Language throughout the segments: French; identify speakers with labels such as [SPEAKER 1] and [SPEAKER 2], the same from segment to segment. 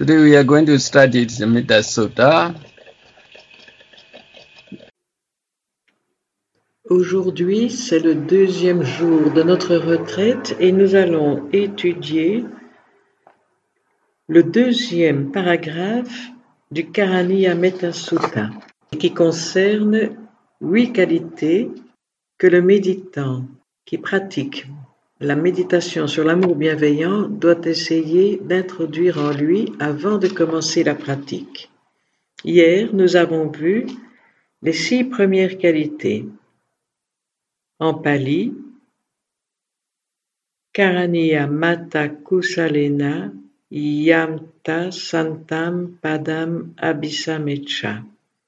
[SPEAKER 1] Today we are going to study Samhita Sutta.
[SPEAKER 2] Aujourd'hui, c'est le deuxième jour de notre retraite et nous allons étudier le deuxième paragraphe du Karaniya Metta Sutta qui concerne 8 qualités que le méditant qui pratique la méditation sur l'amour bienveillant doit essayer d'introduire en lui avant de commencer la pratique. Hier, nous avons vu les 6 premières qualités. En pali, Karaniya Mata Kusalena Yamta Santam Padam Abhisamecha.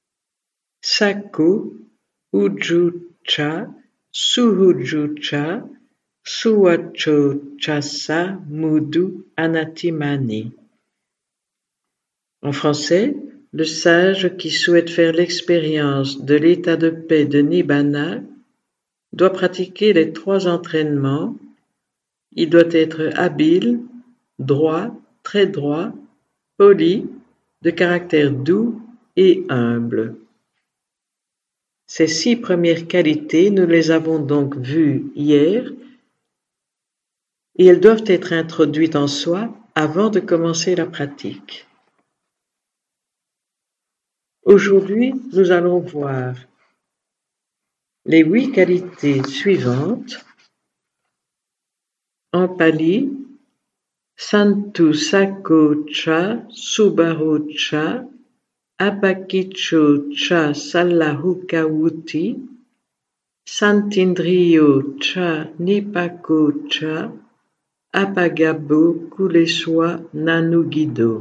[SPEAKER 2] Saku Ujucha Suhujucha Suwacho Chasa Mudu Anatimani. En français, le sage qui souhaite faire l'expérience de l'état de paix de Nibbana doit pratiquer les 3 entraînements. Il doit être habile, droit, très droit, poli, de caractère doux et humble. Ces 6 premières qualités, nous les avons donc vues hier et elles doivent être introduites en soi avant de commencer la pratique. Aujourd'hui, nous allons voir les 8 qualités suivantes. En pali, Santu Sako Cha Subaro Cha Apakicho Cha Salahukawuti Santindriyo Cha Nipako Cha Apagabo Kuleswa Nanugido.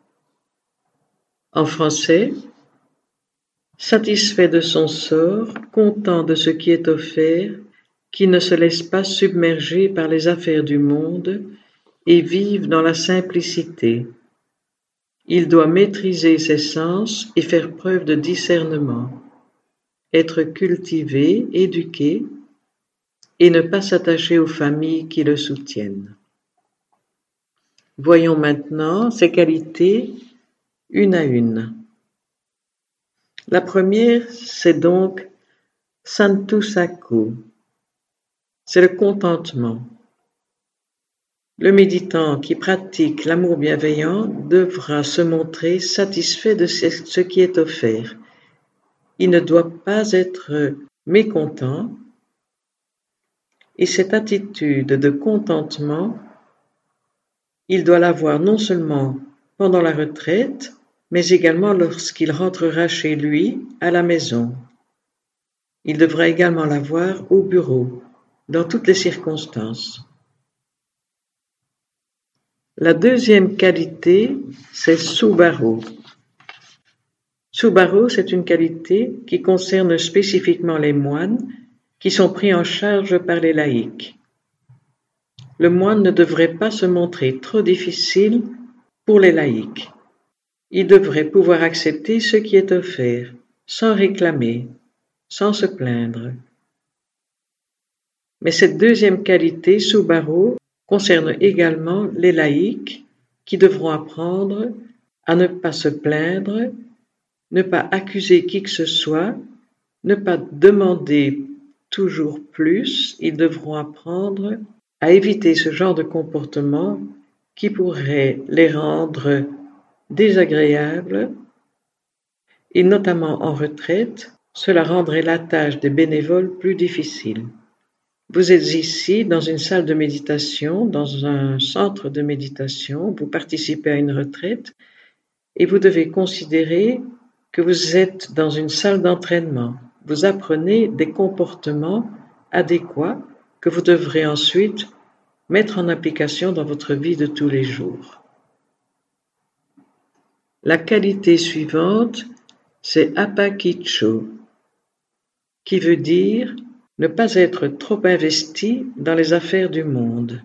[SPEAKER 2] En français, satisfait de son sort, content de ce qui est offert, qui ne se laisse pas submerger par les affaires du monde et vive dans la simplicité. Il doit maîtriser ses sens et faire preuve de discernement, être cultivé, éduqué, et ne pas s'attacher aux familles qui le soutiennent. Voyons maintenant ces qualités une à une. La première, c'est donc Santu Saku. C'est le contentement. Le méditant qui pratique l'amour bienveillant devra se montrer satisfait de ce qui est offert. Il ne doit pas être mécontent et cette attitude de contentement, il doit l'avoir non seulement pendant la retraite, mais également lorsqu'il rentrera chez lui à la maison. Il devra également l'avoir au bureau, dans toutes les circonstances. La deuxième qualité, c'est Subaro. Subaro, c'est une qualité qui concerne spécifiquement les moines qui sont pris en charge par les laïcs. Le moine ne devrait pas se montrer trop difficile pour les laïcs. Il devrait pouvoir accepter ce qui est offert, sans réclamer, sans se plaindre. Mais cette deuxième qualité, Subaro, concerne également les laïcs qui devront apprendre à ne pas se plaindre, ne pas accuser qui que ce soit, ne pas demander toujours plus. Ils devront apprendre à éviter ce genre de comportement qui pourrait les rendre désagréables et notamment en retraite, cela rendrait la tâche des bénévoles plus difficile. Vous êtes ici dans une salle de méditation, dans un centre de méditation, vous participez à une retraite et vous devez considérer que vous êtes dans une salle d'entraînement. Vous apprenez des comportements adéquats que vous devrez ensuite mettre en application dans votre vie de tous les jours. La qualité suivante, c'est Apakicho, qui veut dire ne pas être trop investi dans les affaires du monde.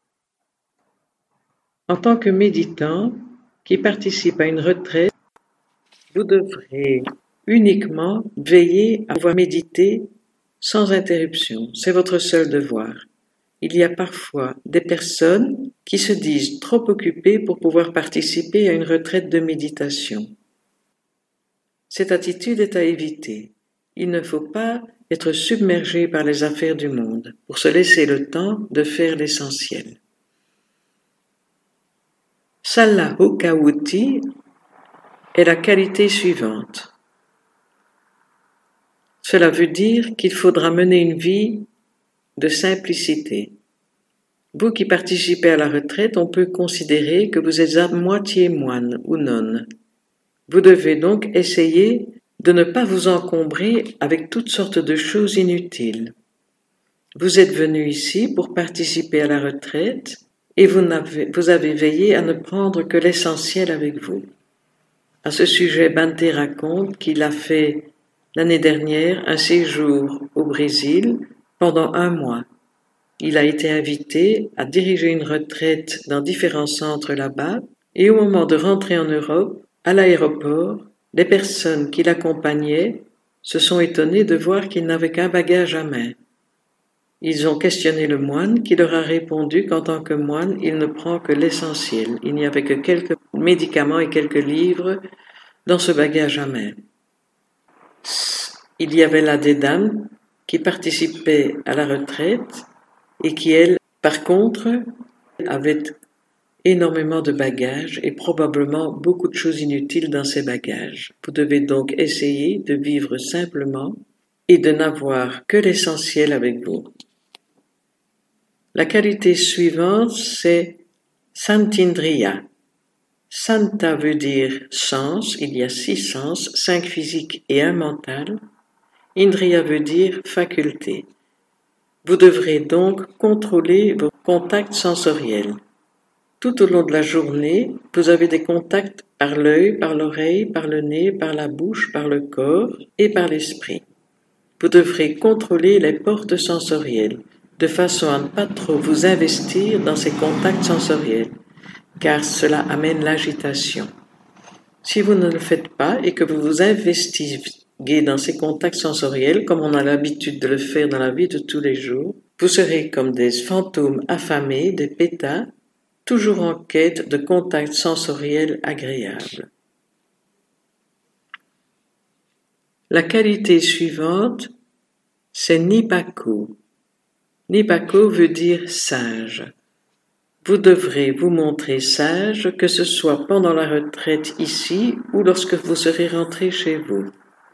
[SPEAKER 2] En tant que méditant qui participe à une retraite, vous devrez uniquement veiller à pouvoir méditer sans interruption. C'est votre seul devoir. il y a parfois des personnes qui se disent trop occupées pour pouvoir participer à une retraite de méditation. Cette attitude est à éviter. Il ne faut pas être submergé par les affaires du monde pour se laisser le temps de faire l'essentiel. Salahukawuti est la qualité suivante. Cela veut dire qu'il faudra mener une vie de simplicité. Vous qui participez à la retraite, on peut considérer que vous êtes à moitié moine ou nonne. Vous devez donc essayer de ne pas vous encombrer avec toutes sortes de choses inutiles. Vous êtes venu ici pour participer à la retraite et vous avez veillé à ne prendre que l'essentiel avec vous. À ce sujet, Bhante raconte qu'il a fait l'année dernière un séjour au Brésil pendant 1 mois. Il a été invité à diriger une retraite dans différents centres là-bas et au moment de rentrer en Europe, à l'aéroport, les personnes qui l'accompagnaient se sont étonnées de voir qu'il n'avait qu'un bagage à main. Ils ont questionné le moine qui leur a répondu qu'en tant que moine, il ne prend que l'essentiel. Il n'y avait que quelques médicaments et quelques livres dans ce bagage à main. Il y avait là des dames qui participaient à la retraite et qui, elles, par contre, avaient énormément de bagages et probablement beaucoup de choses inutiles dans ces bagages. Vous devez donc essayer de vivre simplement et de n'avoir que l'essentiel avec vous. La qualité suivante, c'est Santindriya. Santa veut dire sens, il y a 6 sens, 5 physiques et 1 mental. Indriya veut dire faculté. Vous devrez donc contrôler vos contacts sensoriels. Tout au long de la journée, vous avez des contacts par l'œil, par l'oreille, par le nez, par la bouche, par le corps et par l'esprit. Vous devrez contrôler les portes sensorielles, de façon à ne pas trop vous investir dans ces contacts sensoriels, car cela amène l'agitation. Si vous ne le faites pas et que vous vous investiguez dans ces contacts sensoriels, comme on a l'habitude de le faire dans la vie de tous les jours, vous serez comme des fantômes affamés, des pétas, toujours en quête de contacts sensoriels agréables. La qualité suivante, c'est Nipako. Nipako veut dire sage. Vous devrez vous montrer sage, que ce soit pendant la retraite ici ou lorsque vous serez rentré chez vous.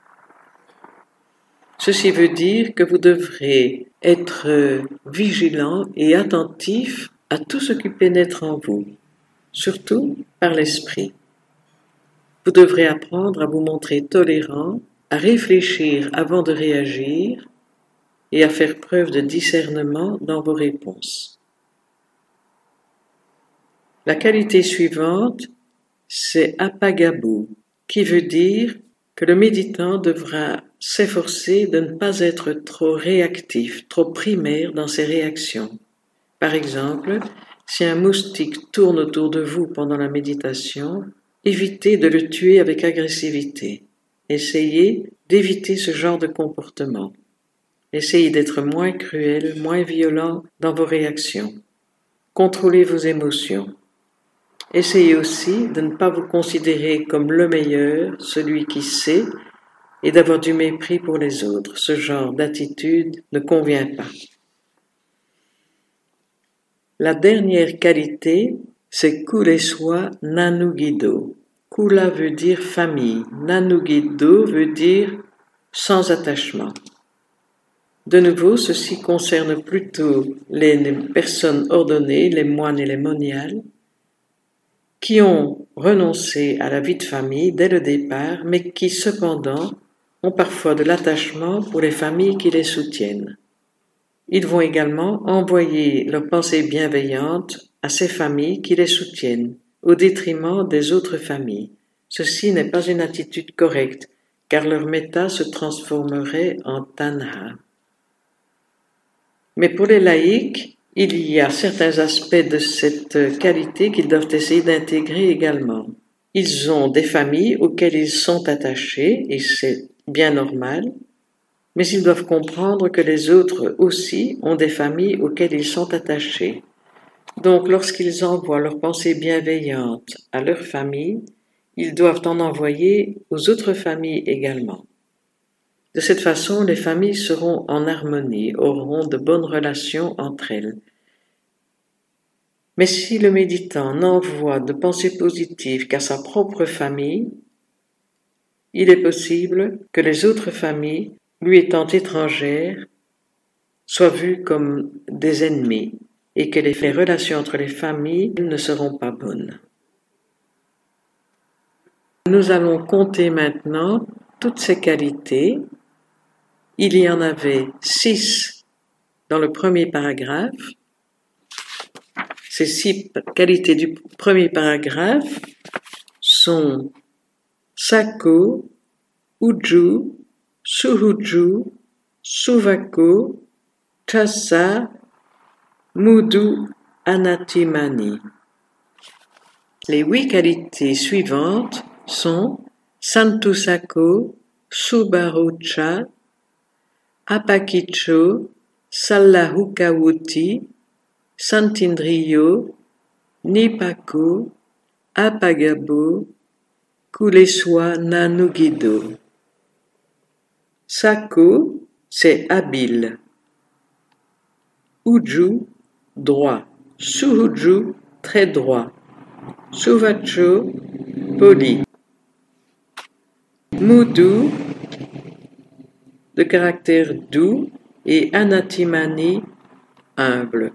[SPEAKER 2] Ceci veut dire que vous devrez être vigilant et attentif à tout ce qui pénètre en vous, surtout par l'esprit. Vous devrez apprendre à vous montrer tolérant, à réfléchir avant de réagir et à faire preuve de discernement dans vos réponses. La qualité suivante, c'est Apagabu, qui veut dire que le méditant devra s'efforcer de ne pas être trop réactif, trop primaire dans ses réactions. Par exemple, si un moustique tourne autour de vous pendant la méditation, évitez de le tuer avec agressivité. Essayez d'éviter ce genre de comportement. Essayez d'être moins cruel, moins violent dans vos réactions. Contrôlez vos émotions. Essayez aussi de ne pas vous considérer comme le meilleur, celui qui sait, et d'avoir du mépris pour les autres. Ce genre d'attitude ne convient pas. La dernière qualité, c'est Kuleswa Nanugido. Kula veut dire famille, Nanugido veut dire sans attachement. De nouveau, ceci concerne plutôt les personnes ordonnées, les moines et les moniales, qui ont renoncé à la vie de famille dès le départ, mais qui cependant ont parfois de l'attachement pour les familles qui les soutiennent. Ils vont également envoyer leurs pensées bienveillantes à ces familles qui les soutiennent, au détriment des autres familles. Ceci n'est pas une attitude correcte, car leur méta se transformerait en tanha. Mais pour les laïcs, il y a certains aspects de cette qualité qu'ils doivent essayer d'intégrer également. Ils ont des familles auxquelles ils sont attachés, et c'est bien normal, mais ils doivent comprendre que les autres aussi ont des familles auxquelles ils sont attachés. Donc, lorsqu'ils envoient leurs pensées bienveillantes à leur famille, ils doivent en envoyer aux autres familles également. De cette façon, les familles seront en harmonie, auront de bonnes relations entre elles. Mais si le méditant n'envoie de pensées positives qu'à sa propre famille, il est possible que les autres familles, lui étant étrangères, soient vues comme des ennemis et que les relations entre les familles ne seront pas bonnes. Nous allons compter maintenant toutes ces qualités. Il y en avait 6 dans le premier paragraphe. Ces 6 qualités du premier paragraphe sont Sako, Uju, Suhuju, Suvako, Chasa, Mudu, Anatimani. Les 8 qualités suivantes sont Santusako, Subarucha, Apakicho, Sallahukawuti, Santindriyo, Nipako, Apagabo, Kuleswa Nanugido. Sako, c'est habile. Uju, droit. Suhuju, très droit. Suvacho, poli. Mudu, de caractère doux, et Anatimani, humble.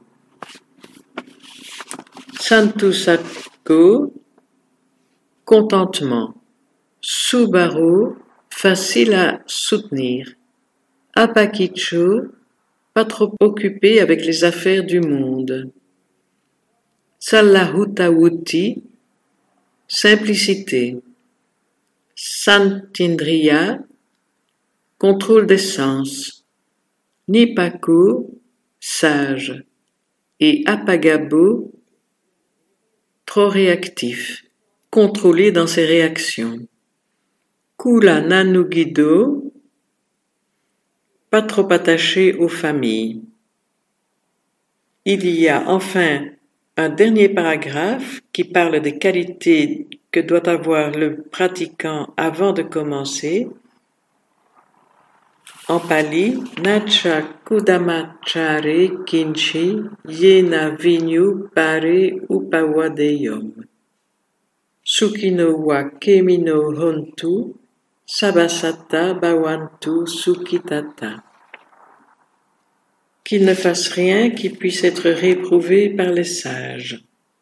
[SPEAKER 2] Santusako, contentement. Subaru, facile à soutenir. Apakicho, pas trop occupé avec les affaires du monde. Sallahutawuti, simplicité. Santindriya, contrôle des sens. Nipako, sage. Et Apagabo, trop réactif, contrôlé dans ses réactions. Kula Nanugido, pas trop attaché aux familles. Il y a enfin un dernier paragraphe qui parle des qualités que doit avoir le pratiquant avant de commencer. En pali, Nacha Kudamachare Kinchi Yena Vinyu Pare Upawadeyom. Sukino wa Kemino Hontu Sabasata Bawantu Sukitata. Qu'il ne fasse rien qui puisse être réprouvé par les sages.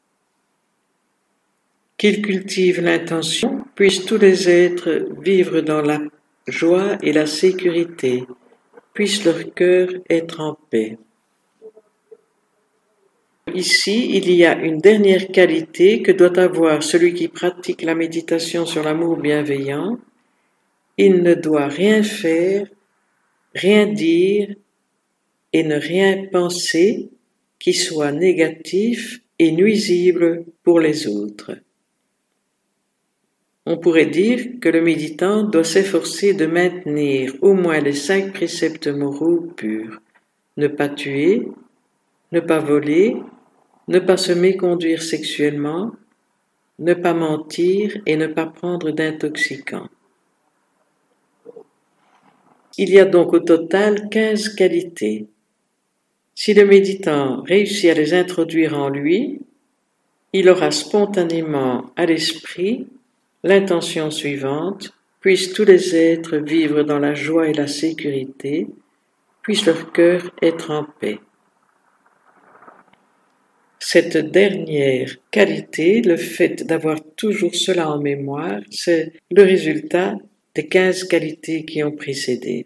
[SPEAKER 2] Qu'il cultive l'intention, puissent tous les êtres vivre dans la joie et la sécurité, puisse leur cœur être en paix. Ici, il y a une dernière qualité que doit avoir celui qui pratique la méditation sur l'amour bienveillant. Il ne doit rien faire, rien dire et ne rien penser qui soit négatif et nuisible pour les autres. On pourrait dire que le méditant doit s'efforcer de maintenir au moins les 5 préceptes moraux purs. Ne pas tuer, ne pas voler, ne pas se méconduire sexuellement, ne pas mentir et ne pas prendre d'intoxicants. Il y a donc au total 15 qualités. Si le méditant réussit à les introduire en lui, il aura spontanément à l'esprit l'intention suivante: puissent tous les êtres vivre dans la joie et la sécurité, puisse leur cœur être en paix. Cette dernière qualité, le fait d'avoir toujours cela en mémoire, c'est le résultat des 15 qualités qui ont précédé.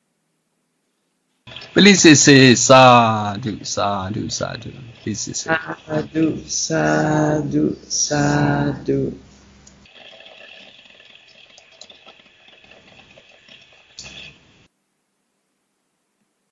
[SPEAKER 1] Please say sadhu, sadhu, sadhu. Please say.
[SPEAKER 2] Sadhu, sadhu, sadhu.